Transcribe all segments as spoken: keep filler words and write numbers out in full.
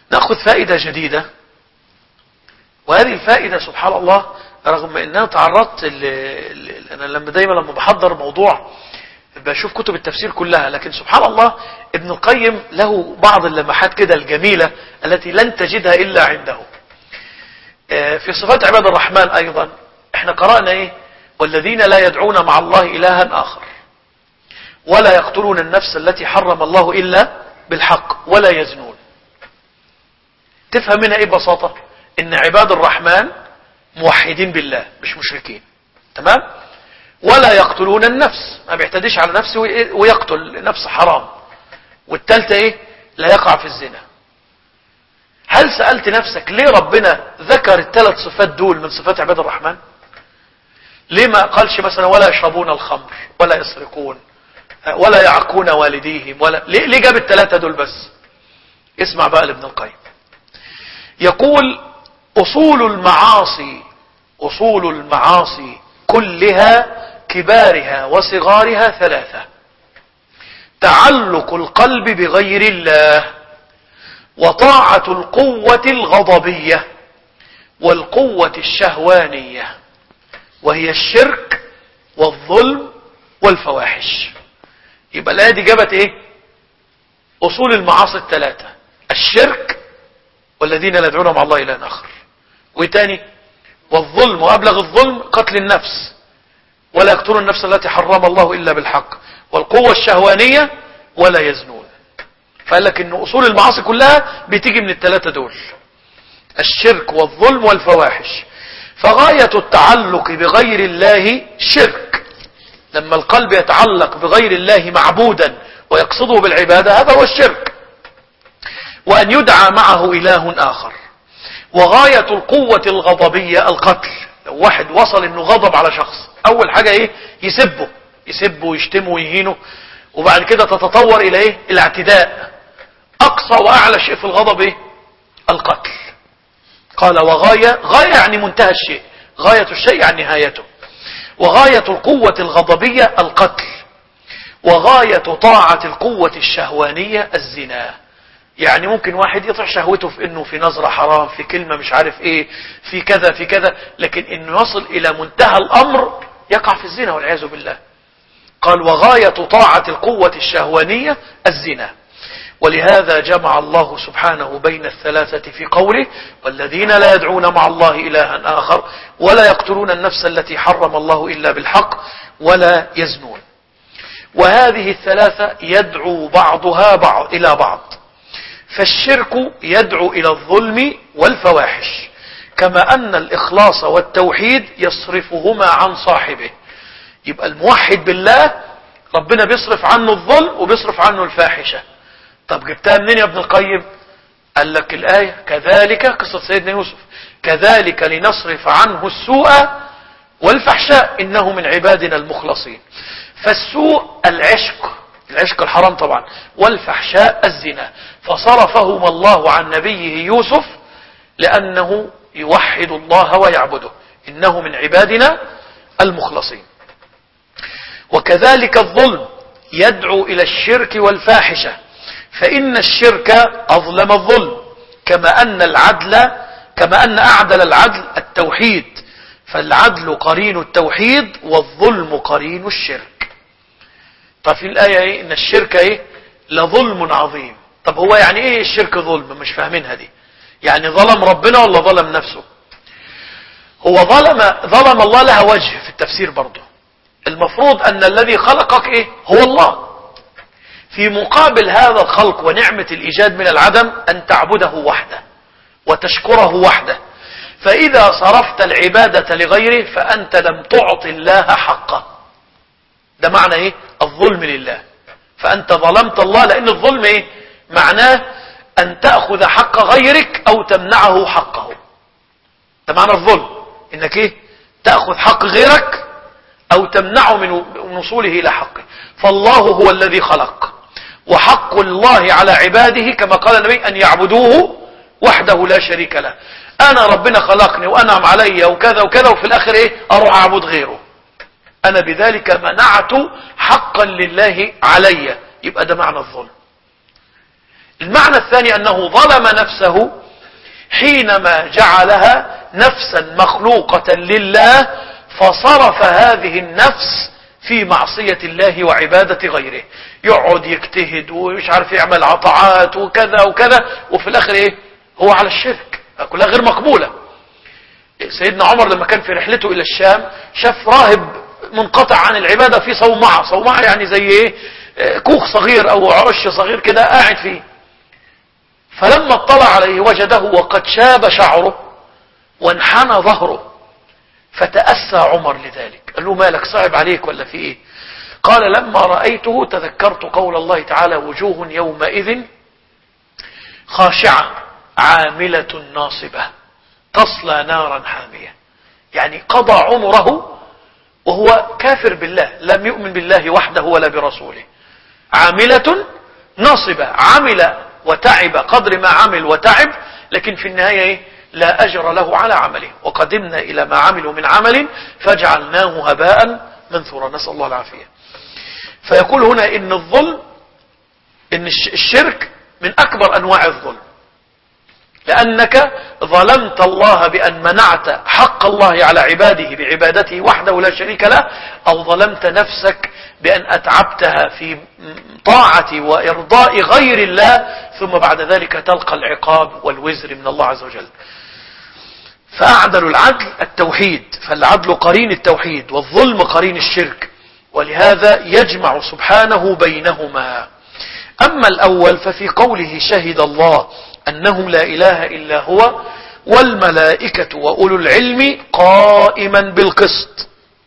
نأخذ فائدة جديدة، وهذه الفائدة سبحان الله رغم أنها تعرضت ل... ل... أنا لما دايما لما بحضر موضوع بشوف كتب التفسير كلها، لكن سبحان الله ابن القيم له بعض اللمحات كده الجميلة التي لن تجدها إلا عنده. في صفات عباد الرحمن أيضا احنا قرأنا ايه؟ والذين لا يدعون مع الله إلها آخر ولا يقتلون النفس التي حرم الله إلا بالحق ولا يزنون. تفهم منها ايه ببساطة؟ ان عباد الرحمن موحدين بالله مش مشركين، تمام؟ ولا يقتلون النفس، ما بيعتديش على نفسه ويقتل نفس حرام. والثالثه ايه؟ لا يقع في الزنا. هل سألت نفسك ليه ربنا ذكر الثلاث صفات دول من صفات عباد الرحمن؟ ليه ما قالش مثلا ولا يشربون الخمر ولا يسرقون ولا يعقون والديهم ولا ليه, ليه جاب الثلاثه دول بس؟ اسمع بقى لابن القيم يقول أصول المعاصي أصول المعاصي كلها كبارها وصغارها ثلاثة: تعلق القلب بغير الله، وطاعة القوة الغضبية، والقوة الشهوانية، وهي الشرك والظلم والفواحش. يبقى الآية دي جابت ايه؟ أصول المعاصي الثلاثة: الشرك والذين لا يدعون مع الله إلها آخر، وتاني والظلم، وأبلغ الظلم قتل النفس ولا يقتلون النفس التي حرم الله إلا بالحق، والقوة الشهوانية ولا يزنون. فقال لك إن أصول المعاصي كلها بتيجي من الثلاثة دول: الشرك والظلم والفواحش. فغاية التعلق بغير الله شرك، لما القلب يتعلق بغير الله معبودا ويقصده بالعبادة هذا هو الشرك، وأن يدعى معه إله آخر. وغاية القوة الغضبية القتل، لو واحد وصل انه غضب على شخص اول حاجة ايه؟ يسبه يسبه ويشتمه ويهينه، وبعد كده تتطور الى ايه؟ الاعتداء. اقصى واعلى شيء في الغضب ايه؟ القتل. قال وغاية، غاية يعني منتهى الشيء، غاية الشيء يعني نهايته. وغاية القوة الغضبية القتل، وغاية طاعة القوة الشهوانية الزنا. يعني ممكن واحد يطع شهوته في انه في نظرة حرام، في كلمة مش عارف ايه، في كذا في كذا، لكن انه يصل الى منتهى الامر يقع في الزنا والعياذ بالله. قال وغاية طاعة القوة الشهوانية الزنا. ولهذا جمع الله سبحانه بين الثلاثة في قوله والذين لا يدعون مع الله إلها آخر ولا يقتلون النفس التي حرم الله إلا بالحق ولا يزنون. وهذه الثلاثة يدعو بعضها بعض إلى بعض. فالشرك يدعو إلى الظلم والفواحش، كما أن الإخلاص والتوحيد يصرفهما عن صاحبه. يبقى الموحد بالله ربنا بيصرف عنه الظلم وبيصرف عنه الفاحشة. طب جبتها منين يا ابن القيم؟ قال لك الآية كذلك، قصة سيدنا يوسف، كذلك لنصرف عنه السوء والفحشاء إنه من عبادنا المخلصين. فالسوء العشق، العشق الحرام طبعا، والفحشاء الزنا، فصرفهما الله عن نبيه يوسف لأنه يوحد الله ويعبده، إنه من عبادنا المخلصين. وكذلك الظلم يدعو إلى الشرك والفاحشة، فإن الشرك أظلم الظلم، كما أن العدل كما أن أعدل العدل التوحيد، فالعدل قرين التوحيد والظلم قرين الشرك. طب في الآية إيه؟ إن الشرك إيه؟ لظلم عظيم. طب هو يعني إيه الشرك ظلم؟ مش فاهمينها دي. يعني ظلم ربنا ولا ظلم نفسه؟ هو ظلم ظلم الله لها وجه في التفسير برضه. المفروض أن الذي خلقك إيه؟ هو الله. في مقابل هذا الخلق ونعمة الإيجاد من العدم أن تعبده وحده وتشكره وحده. فإذا صرفت العبادة لغيره فأنت لم تعط الله حقه. ده معنى إيه؟ الظلم لله. فأنت ظلمت الله، لأن الظلم إيه؟ معناه أن تأخذ حق غيرك أو تمنعه حقه. ده معنى الظلم، إنك إيه؟ تأخذ حق غيرك أو تمنعه من وصوله إلى حقه. فالله هو الذي خلق، وحق الله على عباده كما قال النبي أن يعبدوه وحده لا شريك له. أنا ربنا خلقني وأنعم علي وكذا وكذا، وفي الآخر إيه؟ أروح أعبد غيره. أنا بذلك منعت حقا لله علي. يبقى ده معنى الظلم. المعنى الثاني أنه ظلم نفسه حينما جعلها نفسا مخلوقة لله، فصرف هذه النفس في معصية الله وعبادة غيره، يقعد يجتهد ومش عارف يعمل عطاعات وكذا وكذا، وفي الآخر إيه؟ هو على الشرك، كلها غير مقبولة. سيدنا عمر لما كان في رحلته إلى الشام شاف راهب منقطع عن العبادة في صومعة، صومعة يعني زي إيه؟ كوخ صغير أو عش صغير كده قاعد فيه. فلما اطلع عليه وجده وقد شاب شعره وانحنى ظهره، فتأسى عمر لذلك، قال له مالك، صعب عليك ولا في ايه؟ قال لما رأيته تذكرت قول الله تعالى وجوه يومئذ خاشعة عاملة ناصبة تصلى نارا حامية. يعني قضى عمره وهو كافر بالله، لم يؤمن بالله وحده ولا برسوله. عاملة ناصبة، عمل وتعب قدر ما عمل وتعب، لكن في النهاية إيه؟ لا أجر له على عمله، وقدمنا إلى ما عملوا من عمل فجعلناه هباء منثورا، نسأل الله العافية. فيقول هنا إن الظلم، إن الشرك من أكبر أنواع الظلم، لأنك ظلمت الله بأن منعت حق الله على عباده بعبادته وحده لا شريك له، أو ظلمت نفسك بأن أتعبتها في طاعة وإرضاء غير الله، ثم بعد ذلك تلقى العقاب والوزر من الله عز وجل. فأعدل العدل التوحيد، فالعدل قرين التوحيد والظلم قرين الشرك، ولهذا يجمع سبحانه بينهما. أما الأول ففي قوله شهد الله أنه لا إله إلا هو والملائكة وأولو العلم قائما بالقسط.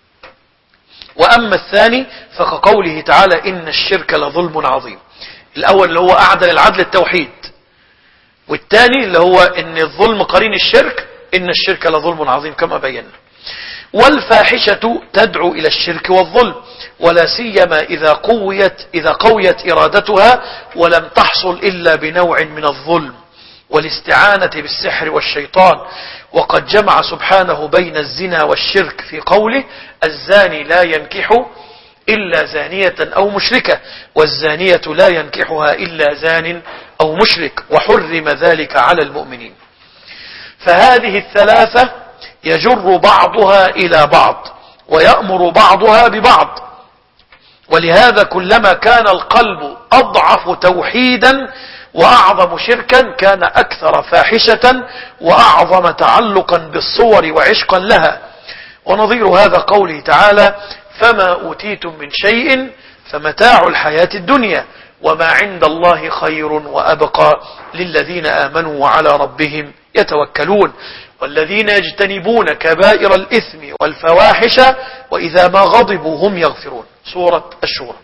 وأما الثاني فكقوله تعالى إن الشرك لظلم عظيم. الأول اللي هو أعدل العدل التوحيد، والثاني اللي هو إن الظلم قرين الشرك، إن الشرك لظلم عظيم كما بينا. والفاحشة تدعو إلى الشرك والظلم، ولا سيما إذا قويت إذا قويت إرادتها ولم تحصل إلا بنوع من الظلم والاستعانة بالسحر والشيطان. وقد جمع سبحانه بين الزنا والشرك في قوله الزاني لا ينكح إلا زانية أو مشركة، والزانية لا ينكحها إلا زان أو مشرك، وحرم ذلك على المؤمنين. فهذه الثلاثة يجر بعضها إلى بعض ويأمر بعضها ببعض، ولهذا كلما كان القلب أضعف توحيدا وأعظم شركا كان أكثر فاحشة وأعظم تعلقا بالصور وعشقا لها. ونظير هذا قوله تعالى فما أوتيتم من شيء فمتاع الحياة الدنيا وما عند الله خير وأبقى للذين آمنوا وعلى ربهم يتوكلون والذين يجتنبون كبائر الإثم والفواحش وإذا ما غضبوا هم يغفرون. سورة الشورى.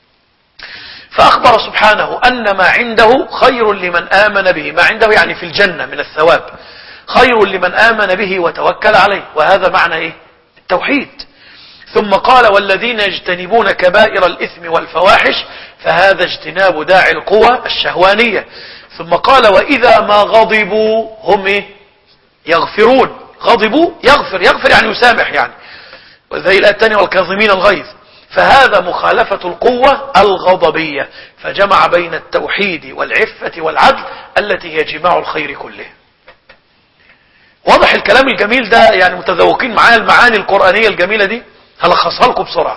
فأخبر سبحانه أن ما عنده خير لمن آمن به، ما عنده يعني في الجنة من الثواب، خير لمن آمن به وتوكل عليه، وهذا معنى إيه؟ التوحيد. ثم قال والذين يجتنبون كبائر الإثم والفواحش، فهذا اجتناب داعي القوى الشهوانية. ثم قال وإذا ما غضبوا هم إيه؟ يغفرون. غضبوا يغفر، يغفر يعني يسامح يعني، وزي الآية الثانية والكاظمين الغيظ. فهذا مخالفة القوة الغضبية، فجمع بين التوحيد والعفة والعدل التي هي جماع الخير كله. واضح الكلام الجميل ده؟ يعني متذوقين معايا المعاني القرآنية الجميلة دي؟ هلخصها لكم بسرعة.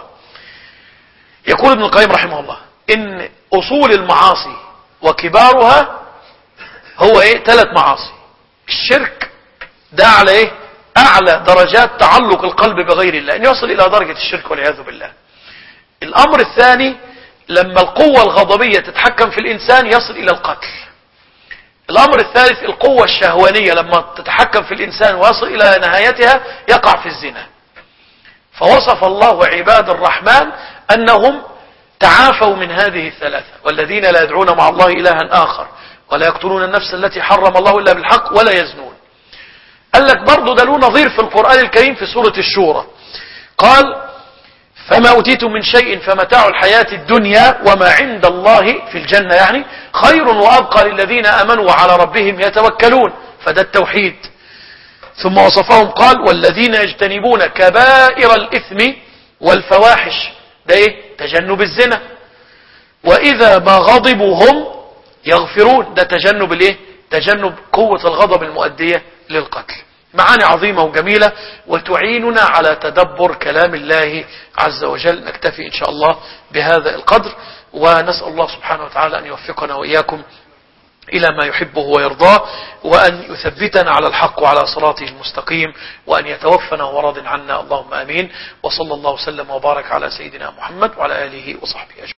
يقول ابن القيم رحمه الله إن أصول المعاصي وكبارها هو إيه؟ ثلاث معاصي. الشرك ده على إيه؟ أعلى درجات تعلق القلب بغير الله، أن يصل إلى درجة الشرك والعياذ بالله. الأمر الثاني لما القوة الغضبية تتحكم في الإنسان يصل إلى القتل. الأمر الثالث القوة الشهوانية لما تتحكم في الإنسان ويصل إلى نهايتها يقع في الزنا. فوصف الله عباد الرحمن أنهم تعافوا من هذه الثلاثة، والذين لا يدعون مع الله إلها آخر ولا يقتلون النفس التي حرم الله إلا بالحق ولا يزنون. قال لك برضو ده له نظير في القرآن الكريم في سورة الشورى، قال فما أوتيتم من شيء فمتاع الحياة الدنيا وما عند الله في الجنة يعني خير وأبقى للذين آمنوا وعلى ربهم يتوكلون، فده التوحيد. ثم وصفهم قال والذين يجتنبون كبائر الإثم والفواحش، ده إيه؟ تجنب الزنا. وإذا ما غضبوا هم يغفرون، ده تجنب الايه؟ تجنب قوة الغضب المؤدية للقتل. معاني عظيمة وجميلة وتعيننا على تدبر كلام الله عز وجل. نكتفي إن شاء الله بهذا القدر، ونسأل الله سبحانه وتعالى أن يوفقنا وإياكم إلى ما يحبه ويرضاه، وأن يثبتنا على الحق وعلى صراطه المستقيم، وأن يتوفنا وراض عنا، اللهم آمين. وصلى الله وسلم وبارك على سيدنا محمد وعلى آله وصحبه أجمعين.